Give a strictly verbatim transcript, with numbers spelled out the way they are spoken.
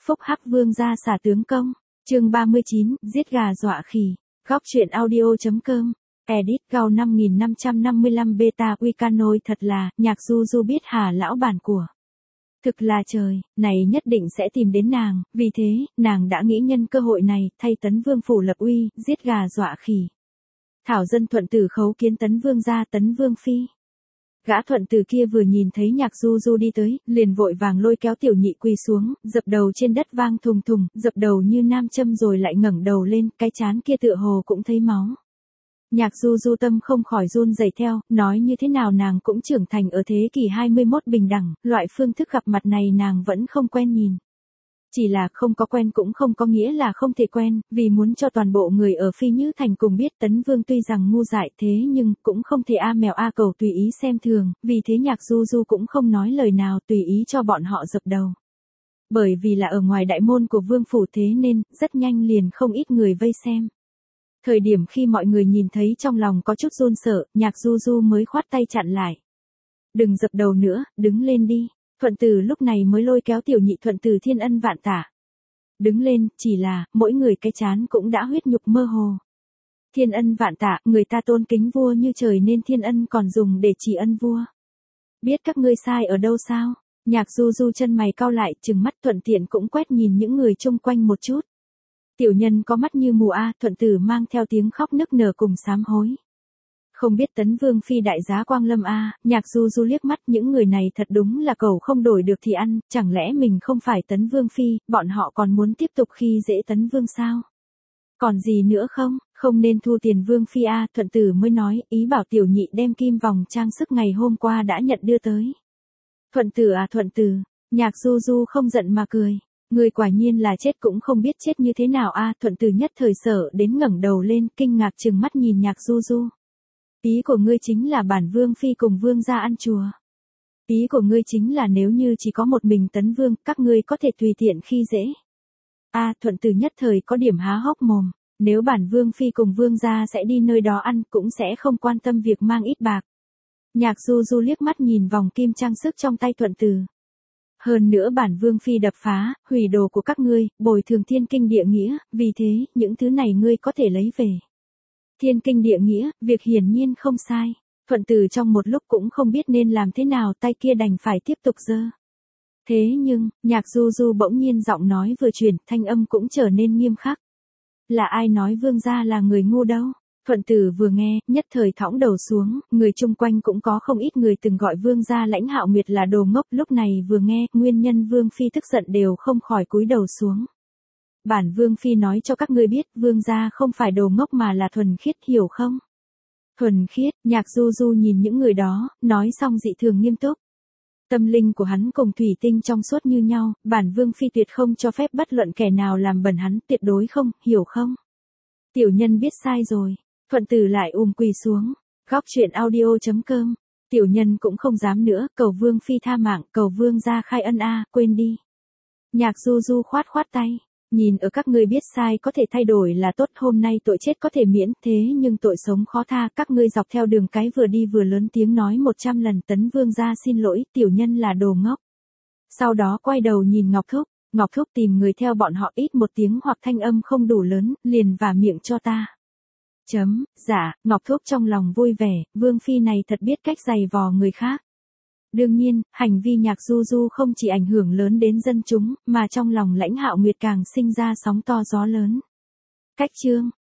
Phúc hắc vương gia xả tướng công. Chương ba mươi chín, giết gà dọa khỉ. Góc truyện audio.com. Edit Gao năm nghìn năm trăm năm mươi lăm beta Wicanoi thật là, Nhạc Du Du biết Hà lão bản của. Thực là trời, này nhất định sẽ tìm đến nàng, vì thế, nàng đã nghĩ nhân cơ hội này, thay Tấn Vương phủ lập uy, giết gà dọa khỉ. Thảo dân thuận tử khấu kiến Tấn Vương gia Tấn Vương phi. Gã thuận tử kia vừa nhìn thấy Nhạc Du Du đi tới, liền vội vàng lôi kéo tiểu nhị quỳ xuống, dập đầu trên đất vang thùng thùng, dập đầu như nam châm rồi lại ngẩng đầu lên, cái trán kia tựa hồ cũng thấy máu. Nhạc Du Du tâm không khỏi run rẩy theo, nói như thế nào nàng cũng trưởng thành ở thế kỷ hai mươi mốt bình đẳng, loại phương thức gặp mặt này nàng vẫn không quen nhìn. Chỉ là không có quen cũng không có nghĩa là không thể quen, vì muốn cho toàn bộ người ở Phi Nhữ Thành cùng biết Tấn Vương tuy rằng ngu dại thế nhưng cũng không thể a mèo a cầu tùy ý xem thường, vì thế Nhạc Du Du cũng không nói lời nào tùy ý cho bọn họ dập đầu. Bởi vì là ở ngoài đại môn của Vương phủ thế nên, rất nhanh liền không ít người vây xem. Thời điểm khi mọi người nhìn thấy trong lòng có chút run sợ, Nhạc Du Du mới khoát tay chặn lại. Đừng dập đầu nữa, đứng lên đi. Thuận tử lúc này mới lôi kéo tiểu nhị thuận tử thiên ân vạn tạ. Đứng lên, chỉ là, mỗi người cái chán cũng đã huyết nhục mơ hồ. Thiên ân vạn tạ, người ta tôn kính vua như trời nên thiên ân còn dùng để chỉ ân vua. Biết các ngươi sai ở đâu sao? Nhạc Du Du chân mày cau lại, trừng mắt thuận tiện cũng quét nhìn những người chung quanh một chút. Tiểu nhân có mắt như mù a, thuận tử mang theo tiếng khóc nức nở cùng sám hối. Không biết Tấn Vương phi đại giá Quang Lâm a, Nhạc Du Du liếc mắt những người này thật đúng là cầu không đổi được thì ăn, chẳng lẽ mình không phải Tấn Vương phi, bọn họ còn muốn tiếp tục khi dễ Tấn Vương sao? Còn gì nữa không, không nên thu tiền Vương phi a, thuận tử mới nói, ý bảo tiểu nhị đem kim vòng trang sức ngày hôm qua đã nhận đưa tới. Thuận tử à thuận tử, Nhạc Du Du không giận mà cười. Người quả nhiên là chết cũng không biết chết như thế nào a, thuận tử nhất thời sợ đến ngẩng đầu lên, kinh ngạc trừng mắt nhìn Nhạc Du Du. Ý của ngươi chính là bản Vương phi cùng Vương gia ăn chùa. Ý của ngươi chính là nếu như chỉ có một mình Tấn Vương, các ngươi có thể tùy tiện khi dễ. A, thuận tử nhất thời có điểm há hốc mồm, nếu bản Vương phi cùng Vương gia sẽ đi nơi đó ăn, cũng sẽ không quan tâm việc mang ít bạc. Nhạc Du Du liếc mắt nhìn vòng kim trang sức trong tay thuận tử. Hơn nữa bản Vương phi đập phá, hủy đồ của các ngươi, bồi thường thiên kinh địa nghĩa, vì thế, những thứ này ngươi có thể lấy về. Thiên kinh địa nghĩa, việc hiển nhiên không sai. Thuận tử trong một lúc cũng không biết nên làm thế nào, tay kia đành phải tiếp tục giơ. Thế nhưng, Nhạc Du Du bỗng nhiên giọng nói vừa chuyển, thanh âm cũng trở nên nghiêm khắc. Là ai nói Vương gia là người ngu đâu? Thuận tử vừa nghe, nhất thời thõng đầu xuống, người chung quanh cũng có không ít người từng gọi Vương gia Lãnh Hạo Nguyệt là đồ ngốc, lúc này vừa nghe, nguyên nhân Vương phi tức giận đều không khỏi cúi đầu xuống. Bản Vương phi nói cho các ngươi biết, Vương gia không phải đồ ngốc mà là thuần khiết, hiểu không? Thuần khiết, Nhạc Du Du nhìn những người đó, nói xong dị thường nghiêm túc. Tâm linh của hắn cùng thủy tinh trong suốt như nhau, bản Vương phi tuyệt không cho phép bất luận kẻ nào làm bẩn hắn, tuyệt đối không, hiểu không? Tiểu nhân biết sai rồi. Thuận tử lại ùm quỳ xuống. Góc truyện audio.com. Tiểu nhân cũng không dám nữa, cầu Vương phi tha mạng, cầu Vương gia khai ân a, quên đi. Nhạc Du Du khoát khoát tay. Nhìn ở các ngươi biết sai có thể thay đổi là tốt, hôm nay tội chết có thể miễn, thế nhưng tội sống khó tha, các ngươi dọc theo đường cái vừa đi vừa lớn tiếng nói một trăm lần Tấn Vương gia xin lỗi, tiểu nhân là đồ ngốc. Sau đó quay đầu nhìn Ngọc Thúc, Ngọc Thúc tìm người theo bọn họ ít một tiếng hoặc thanh âm không đủ lớn, liền vả miệng cho ta. Chấm, dạ, Ngọc Thúc trong lòng vui vẻ, Vương phi này thật biết cách giày vò người khác. Đương nhiên, hành vi Nhạc Du Du không chỉ ảnh hưởng lớn đến dân chúng, mà trong lòng Lãnh Hạo Nguyệt càng sinh ra sóng to gió lớn. Cách chương,